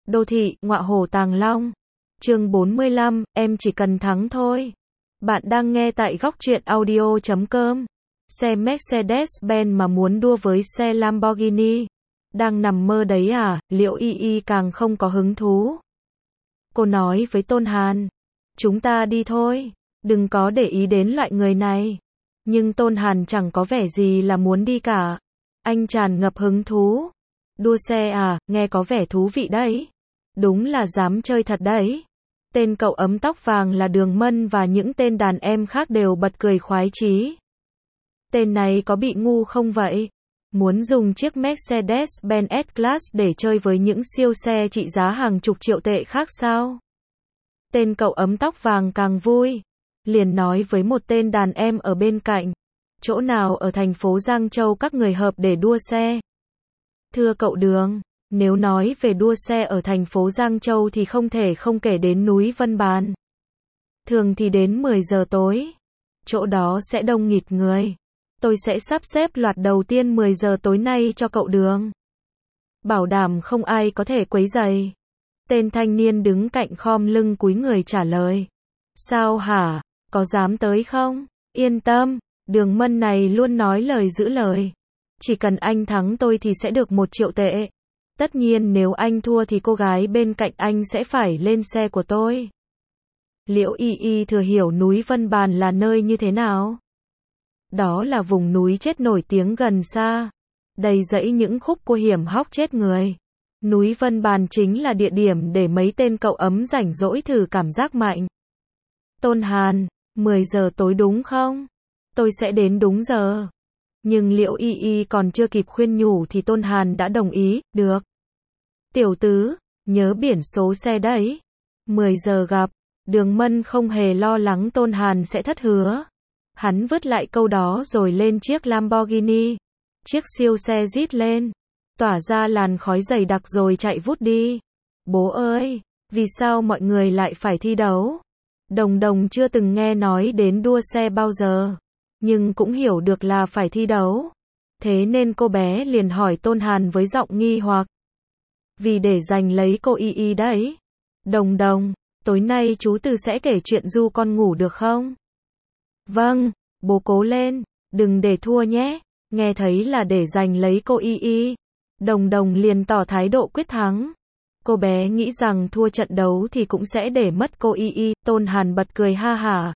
Đô thị, ngọa hổ Tàng Long. Chương 45, em chỉ cần thắng thôi. Bạn đang nghe tại góc truyện audio.com. Xe Mercedes-Benz mà muốn đua với xe Lamborghini. Đang nằm mơ đấy à, Liễu Y Y càng không có hứng thú. Cô nói với Tôn Hàn, chúng ta đi thôi, đừng có để ý đến loại người này. Nhưng Tôn Hàn chẳng có vẻ gì là muốn đi cả. Anh tràn ngập hứng thú. Đua xe à, nghe có vẻ thú vị đấy. Đúng là dám chơi thật đấy. Tên cậu ấm tóc vàng là Đường Mân và những tên đàn em khác đều bật cười khoái chí. Tên này có bị ngu không vậy? Muốn dùng chiếc Mercedes-Benz S-Class để chơi với những siêu xe trị giá hàng chục triệu tệ khác sao? Tên cậu ấm tóc vàng càng vui. Liền nói với một tên đàn em ở bên cạnh. Chỗ nào ở thành phố Giang Châu các người hợp để đua xe? Thưa cậu Đường, nếu nói về đua xe ở thành phố Giang Châu thì không thể không kể đến núi Vân Bàn. Thường thì đến 10 giờ tối. Chỗ đó sẽ đông nghịt người. Tôi sẽ sắp xếp loạt đầu tiên 10 giờ tối nay cho cậu Đường. Bảo đảm không ai có thể quấy rầy. Tên thanh niên đứng cạnh khom lưng cúi người trả lời. Sao hả? Có dám tới không? Yên tâm, Đường Mân này luôn nói lời giữ lời. Chỉ cần anh thắng tôi thì sẽ được 1 triệu tệ. Tất nhiên nếu anh thua thì cô gái bên cạnh anh sẽ phải lên xe của tôi. Liễu Y Y thừa hiểu núi Vân Bàn là nơi như thế nào? Đó là vùng núi chết nổi tiếng gần xa. Đầy rẫy những khúc cua hiểm hóc chết người. Núi Vân Bàn chính là địa điểm để mấy tên cậu ấm rảnh rỗi thử cảm giác mạnh. Tôn Hàn, 10 giờ tối đúng không? Tôi sẽ đến đúng giờ. Nhưng Liễu Y Y còn chưa kịp khuyên nhủ thì Tôn Hàn đã đồng ý, được. Tiểu tứ, nhớ biển số xe đấy. 10 giờ gặp. Đường Mân không hề lo lắng Tôn Hàn sẽ thất hứa. Hắn vứt lại câu đó rồi lên chiếc Lamborghini. Chiếc siêu xe rít lên. Tỏa ra làn khói dày đặc rồi chạy vút đi. Bố ơi, vì sao mọi người lại phải thi đấu? Đồng Đồng chưa từng nghe nói đến đua xe bao giờ. Nhưng cũng hiểu được là phải thi đấu. Thế nên cô bé liền hỏi Tôn Hàn với giọng nghi hoặc. Vì để giành lấy cô Y Y đấy. Đồng Đồng, tối nay chú Từ sẽ kể chuyện du con ngủ được không? Vâng, bố cố lên, đừng để thua nhé. Nghe thấy là để giành lấy cô Y Y. Đồng Đồng liền tỏ thái độ quyết thắng. Cô bé nghĩ rằng thua trận đấu thì cũng sẽ để mất cô Y Y. Tôn Hàn bật cười ha hả.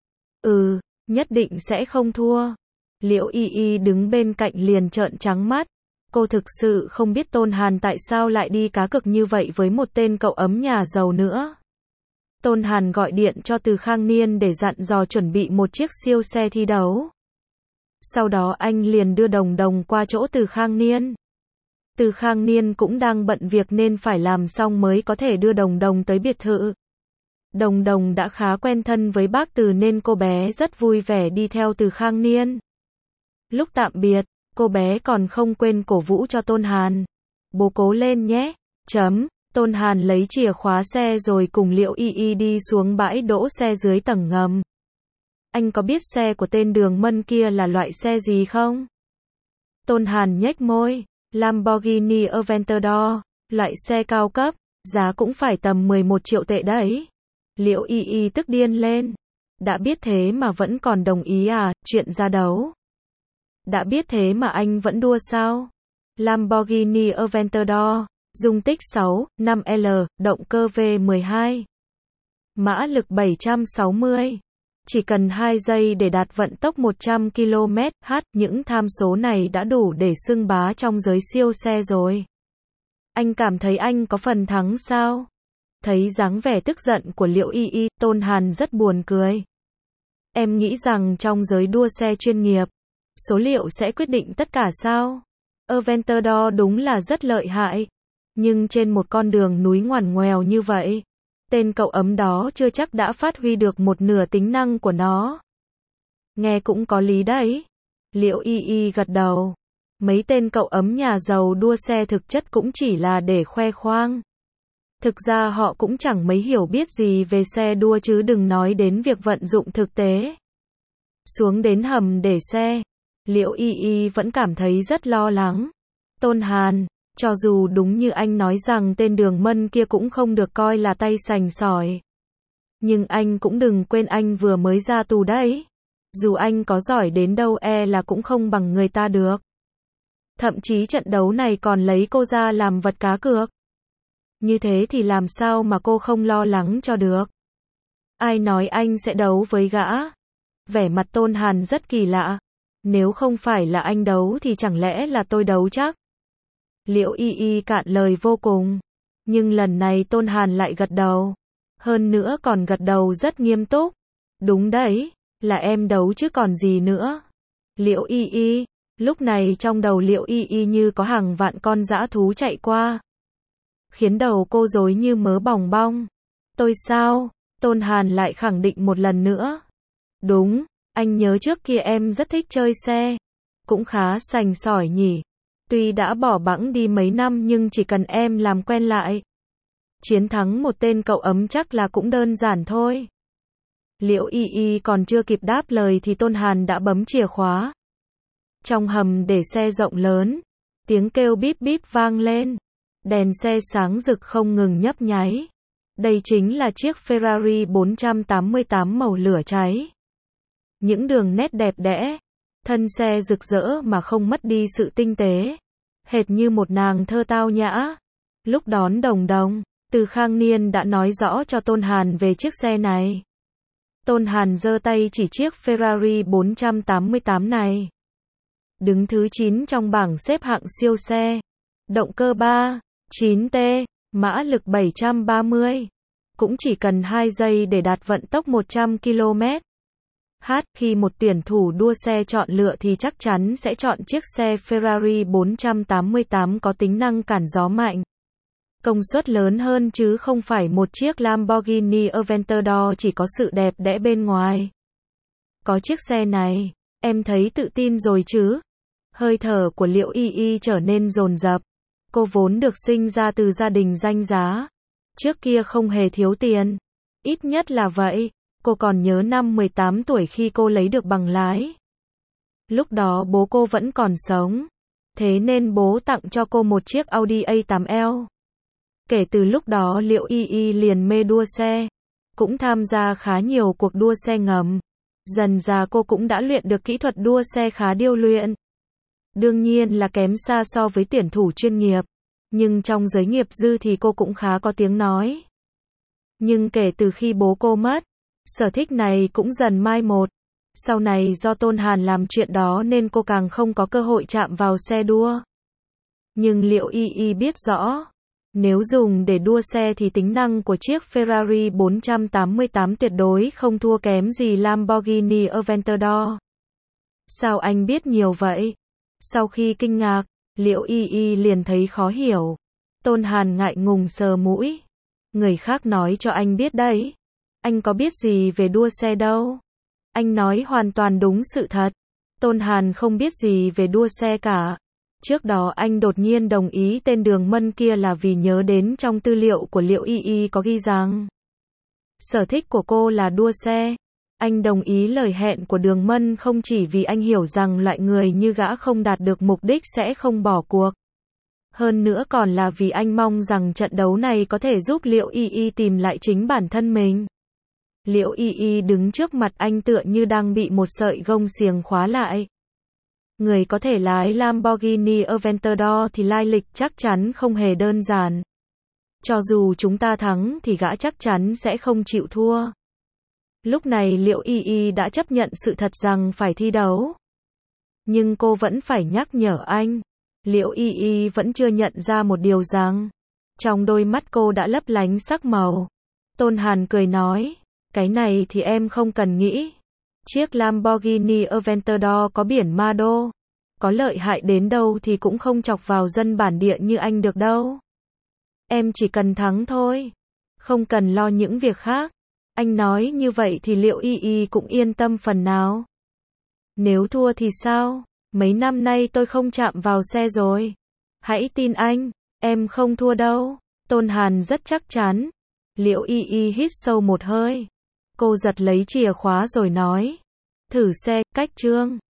Nhất định sẽ không thua. Liễu Y Y đứng bên cạnh liền trợn trắng mắt. Cô thực sự không biết Tôn Hàn tại sao lại đi cá cược như vậy với một tên cậu ấm nhà giàu nữa. Tôn Hàn gọi điện cho Từ Khang Niên để dặn dò chuẩn bị một chiếc siêu xe thi đấu. Sau đó anh liền đưa Đồng Đồng qua chỗ Từ Khang Niên. Từ Khang Niên cũng đang bận việc nên phải làm xong mới có thể đưa Đồng Đồng tới biệt thự. Đồng Đồng đã khá quen thân với bác Từ nên cô bé rất vui vẻ đi theo Từ Khang Niên. Lúc tạm biệt, cô bé còn không quên cổ vũ cho Tôn Hàn. Bố cố lên nhé. Tôn Hàn lấy chìa khóa xe rồi cùng Liễu Y Y đi xuống bãi đỗ xe dưới tầng ngầm. Anh có biết xe của tên Đường Mân kia là loại xe gì không? Tôn Hàn nhếch môi. Lamborghini Aventador, loại xe cao cấp, giá cũng phải tầm 11 triệu tệ đấy. Liễu Y Y tức điên lên. Đã biết thế mà vẫn còn đồng ý à, chuyện ra đấu. Đã biết thế mà anh vẫn đua sao? Lamborghini Aventador, dung tích 6.5L, động cơ V12. Mã lực 760. Chỉ cần 2 giây để đạt vận tốc 100 km/h, những tham số này đã đủ để xưng bá trong giới siêu xe rồi. Anh cảm thấy anh có phần thắng sao? Thấy dáng vẻ tức giận của Liễu Y Y, Tôn Hàn rất buồn cười. Em nghĩ rằng trong giới đua xe chuyên nghiệp, số liệu sẽ quyết định tất cả sao? Aventador đúng là rất lợi hại. Nhưng trên một con đường núi ngoằn ngoèo như vậy, tên cậu ấm đó chưa chắc đã phát huy được một nửa tính năng của nó. Nghe cũng có lý đấy. Liễu Y Y gật đầu. Mấy tên cậu ấm nhà giàu đua xe thực chất cũng chỉ là để khoe khoang. Thực ra họ cũng chẳng mấy hiểu biết gì về xe đua chứ đừng nói đến việc vận dụng thực tế. Xuống đến hầm để xe, Liễu Y Y vẫn cảm thấy rất lo lắng. Tôn Hàn, Cho dù đúng như anh nói rằng tên Đường Mân kia cũng không được coi là tay sành sỏi. Nhưng anh cũng đừng quên anh vừa mới ra tù đấy. Dù anh có giỏi đến đâu là cũng không bằng người ta được. Thậm chí trận đấu này còn lấy cô ra làm vật cá cược. Như thế thì làm sao mà cô không lo lắng cho được. Ai nói anh sẽ đấu với gã? Vẻ mặt Tôn Hàn rất kỳ lạ. Nếu không phải là anh đấu thì chẳng lẽ là tôi đấu chắc? Liễu Y Y cạn lời vô cùng. Nhưng lần này Tôn Hàn lại gật đầu. Hơn nữa còn gật đầu rất nghiêm túc. Đúng đấy, là em đấu chứ còn gì nữa. Liễu Y Y, lúc này trong đầu Liễu Y Y như có hàng vạn con dã thú chạy qua. Khiến đầu cô rối như mớ bòng bong. Tôi sao? Tôn Hàn lại khẳng định một lần nữa. Đúng, anh nhớ trước kia em rất thích chơi xe. Cũng khá sành sỏi nhỉ. Tuy đã bỏ bẵng đi mấy năm nhưng chỉ cần em làm quen lại. Chiến thắng một tên cậu ấm chắc là cũng đơn giản thôi. Liễu Y Y còn chưa kịp đáp lời thì Tôn Hàn đã bấm chìa khóa. Trong hầm để xe rộng lớn, tiếng kêu bíp bíp vang lên. Đèn xe sáng rực không ngừng nhấp nháy. Đây chính là chiếc Ferrari 488 màu lửa cháy. Những đường nét đẹp đẽ, thân xe rực rỡ mà không mất đi sự tinh tế. Hệt như một nàng thơ tao nhã. Lúc đón Đồng Đồng, Từ Khang Niên đã nói rõ cho Tôn Hàn về chiếc xe này. Tôn Hàn giơ tay chỉ chiếc Ferrari 488 này. Đứng thứ 9 trong bảng xếp hạng siêu xe. Động cơ 3.9T, mã lực 730. Cũng chỉ cần 2 giây để đạt vận tốc 100 km. Khi một tuyển thủ đua xe chọn lựa thì chắc chắn sẽ chọn chiếc xe Ferrari 488 có tính năng cản gió mạnh. Công suất lớn hơn chứ không phải một chiếc Lamborghini Aventador chỉ có sự đẹp đẽ bên ngoài. Có chiếc xe này, em thấy tự tin rồi chứ? Hơi thở của Liễu Y Y trở nên dồn dập. Cô vốn được sinh ra từ gia đình danh giá. Trước kia không hề thiếu tiền. Ít nhất là vậy. Cô còn nhớ năm 18 tuổi khi cô lấy được bằng lái. Lúc đó bố cô vẫn còn sống. Thế nên bố tặng cho cô một chiếc Audi A8L. Kể từ lúc đó Liễu Y Y liền mê đua xe. Cũng tham gia khá nhiều cuộc đua xe ngầm. Dần dà cô cũng đã luyện được kỹ thuật đua xe khá điêu luyện. Đương nhiên là kém xa so với tuyển thủ chuyên nghiệp. Nhưng trong giới nghiệp dư thì cô cũng khá có tiếng nói. Nhưng kể từ khi bố cô mất, sở thích này cũng dần mai một. Sau này do Tôn Hàn làm chuyện đó nên cô càng không có cơ hội chạm vào xe đua. Nhưng Liễu Y Y biết rõ, nếu dùng để đua xe thì tính năng của chiếc Ferrari 488 tuyệt đối không thua kém gì Lamborghini Aventador. Sao anh biết nhiều vậy? Sau khi kinh ngạc, Liễu Y Y liền thấy khó hiểu. Tôn Hàn ngại ngùng sờ mũi. Người khác nói cho anh biết đấy. Anh có biết gì về đua xe đâu. Anh nói hoàn toàn đúng sự thật. Tôn Hàn không biết gì về đua xe cả. Trước đó anh đột nhiên đồng ý tên Đường Mân kia là vì nhớ đến trong tư liệu của Liễu Y Y có ghi rằng sở thích của cô là đua xe. Anh đồng ý lời hẹn của Đường Mân không chỉ vì anh hiểu rằng loại người như gã không đạt được mục đích sẽ không bỏ cuộc. Hơn nữa còn là vì anh mong rằng trận đấu này có thể giúp Liễu Y Y tìm lại chính bản thân mình. Liễu Y Y đứng trước mặt anh tựa như đang bị một sợi gông xiềng khóa lại. Người có thể lái Lamborghini Aventador thì lai lịch chắc chắn không hề đơn giản. Cho dù chúng ta thắng thì gã chắc chắn sẽ không chịu thua. Lúc này Liễu Y Y đã chấp nhận sự thật rằng phải thi đấu. Nhưng cô vẫn phải nhắc nhở anh. Liễu Y Y vẫn chưa nhận ra một điều rằng trong đôi mắt cô đã lấp lánh sắc màu. Tôn Hàn cười nói, cái này thì em không cần nghĩ. Chiếc Lamborghini Aventador có biển ma đô. Có lợi hại đến đâu thì cũng không chọc vào dân bản địa như anh được đâu. Em chỉ cần thắng thôi. Không cần lo những việc khác. Anh nói như vậy thì Liễu Y Y cũng yên tâm phần nào. Nếu thua thì sao? Mấy năm nay tôi không chạm vào xe rồi. Hãy tin anh, em không thua đâu. Tôn Hàn rất chắc chắn. Liễu Y Y hít sâu một hơi. Cô giật lấy chìa khóa rồi nói. Thử xe, cách Trương.